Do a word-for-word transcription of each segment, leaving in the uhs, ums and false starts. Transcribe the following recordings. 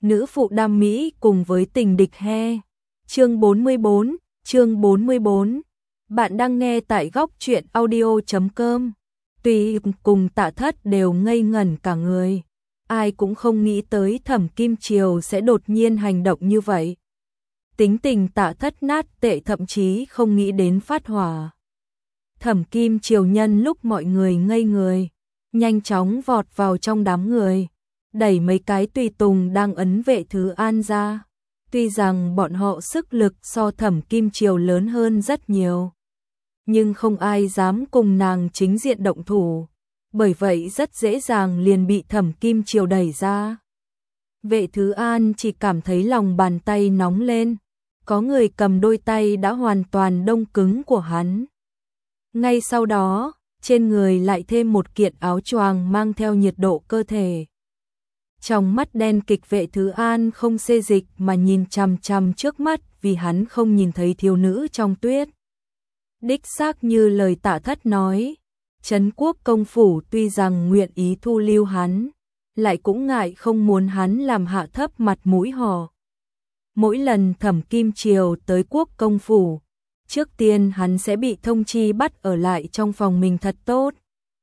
nữ phụ đam mỹ cùng với tình địch he. Chương bốn mươi bốn, chương bốn mươi bốn. Bạn đang nghe tại góc truyện audio chấm com. Tuy cùng Tạ Thất đều ngây ngẩn cả người, ai cũng không nghĩ tới Thẩm Kim Triều sẽ đột nhiên hành động như vậy. Tính tình Tạ Thất nát tệ, thậm chí không nghĩ đến phát hỏa. Thẩm Kim Triều nhân lúc mọi người ngây người, nhanh chóng vọt vào trong đám người, đẩy mấy cái tùy tùng đang ấn Vệ Thứ An ra. Tuy rằng bọn họ sức lực so Thẩm Kim Triều lớn hơn rất nhiều, nhưng không ai dám cùng nàng chính diện động thủ, bởi vậy rất dễ dàng liền bị Thẩm Kim Triều đẩy ra. Vệ Thứ An chỉ cảm thấy lòng bàn tay nóng lên, có người cầm đôi tay đã hoàn toàn đông cứng của hắn. Ngay sau đó, trên người lại thêm một kiện áo choàng mang theo nhiệt độ cơ thể. Trong mắt đen kịch, Vệ Thứ An không xê dịch mà nhìn chằm chằm trước mắt, vì hắn không nhìn thấy thiếu nữ trong tuyết. Đích xác như lời Tạ Thất nói, Trấn Quốc công phủ tuy rằng nguyện ý thu lưu hắn, lại cũng ngại không muốn hắn làm hạ thấp mặt mũi họ. Mỗi lần Thẩm Kim Triều tới Quốc công phủ, trước tiên hắn sẽ bị thông chi bắt ở lại trong phòng mình thật tốt.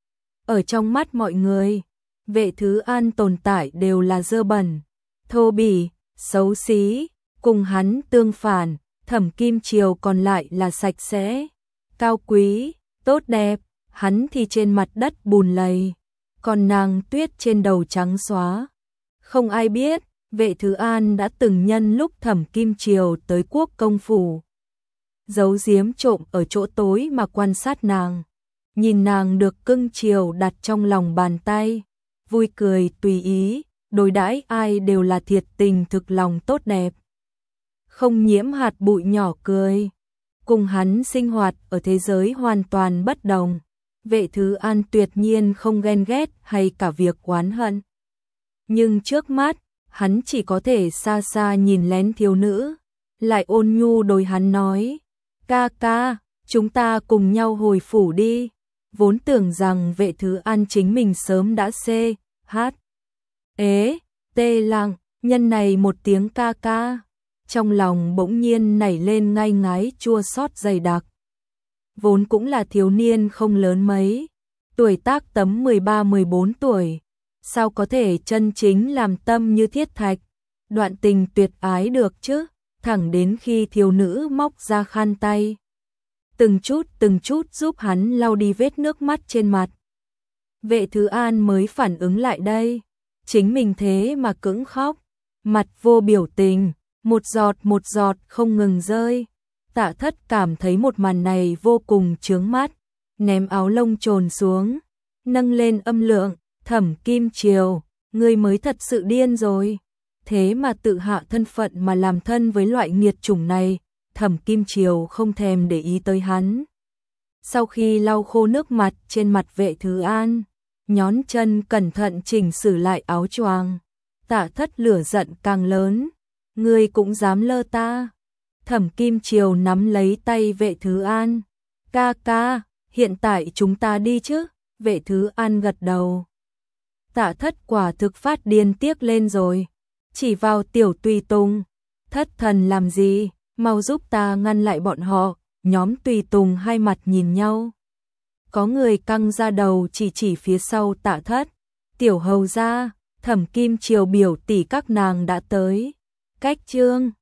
Ở trong mắt mọi người, Vệ Thứ An tồn tại đều là dơ bẩn, thô bỉ, xấu xí, cùng hắn tương phản, Thẩm Kim Triều còn lại là sạch sẽ, cao quý, tốt đẹp, hắn thì trên mặt đất bùn lầy, còn nàng tuyết trên đầu trắng xóa. Không ai biết, Vệ Thứ An đã từng nhân lúc Thẩm Kim Triều tới Quốc công phủ, giấu giếm trộm ở chỗ tối mà quan sát nàng, nhìn nàng được cưng chiều đặt trong lòng bàn tay, vui cười tùy ý, đối đãi ai đều là thiệt tình thực lòng tốt đẹp, không nhiễm hạt bụi nhỏ cười. Cùng hắn sinh hoạt ở thế giới hoàn toàn bất đồng, Vệ Thứ An tuyệt nhiên không ghen ghét hay cả việc oán hận. Nhưng trước mắt, hắn chỉ có thể xa xa nhìn lén thiếu nữ, lại ôn nhu đối hắn nói, ca ca, chúng ta cùng nhau hồi phủ đi. Vốn tưởng rằng Vệ Thứ An chính mình sớm đã xê, hát, ế, tê lặng, nhân này một tiếng ca ca, trong lòng bỗng nhiên nảy lên ngai ngái chua xót dày đặc. Vốn cũng là thiếu niên không lớn mấy, tuổi tác tấm mười ba mười bốn tuổi, sao có thể chân chính làm tâm như thiết thạch, đoạn tình tuyệt ái được chứ, thẳng đến khi thiếu nữ móc ra khăn tay, từng chút từng chút giúp hắn lau đi vết nước mắt trên mặt. Vệ Thứ An mới phản ứng lại đây, chính mình thế mà cứng khóc, mặt vô biểu tình, một giọt một giọt không ngừng rơi. Tạ Thất cảm thấy một màn này vô cùng chướng mắt, ném áo lông trồn xuống, nâng lên âm lượng, Thẩm Kim Triều, ngươi mới thật sự điên rồi, thế mà tự hạ thân phận mà làm thân với loại nghiệt chủng này. Thẩm Kim Triều không thèm để ý tới hắn. Sau khi lau khô nước mặt trên mặt Vệ Thứ An, nhón chân cẩn thận chỉnh sửa lại áo choàng. Tạ Thất lửa giận càng lớn, ngươi cũng dám lơ ta. Thẩm Kim Triều nắm lấy tay Vệ Thứ An, ca ca, hiện tại chúng ta đi chứ? Vệ Thứ An gật đầu. Tạ Thất quả thực phát điên tiếc lên rồi, chỉ vào tiểu tùy tùng, thất thần làm gì, mau giúp ta ngăn lại bọn họ. Nhóm tùy tùng hai mặt nhìn nhau, có người căng ra đầu chỉ chỉ phía sau Tạ Thất, tiểu hầu gia, Thẩm Kim Triều biểu tỷ các nàng đã tới. Cách chương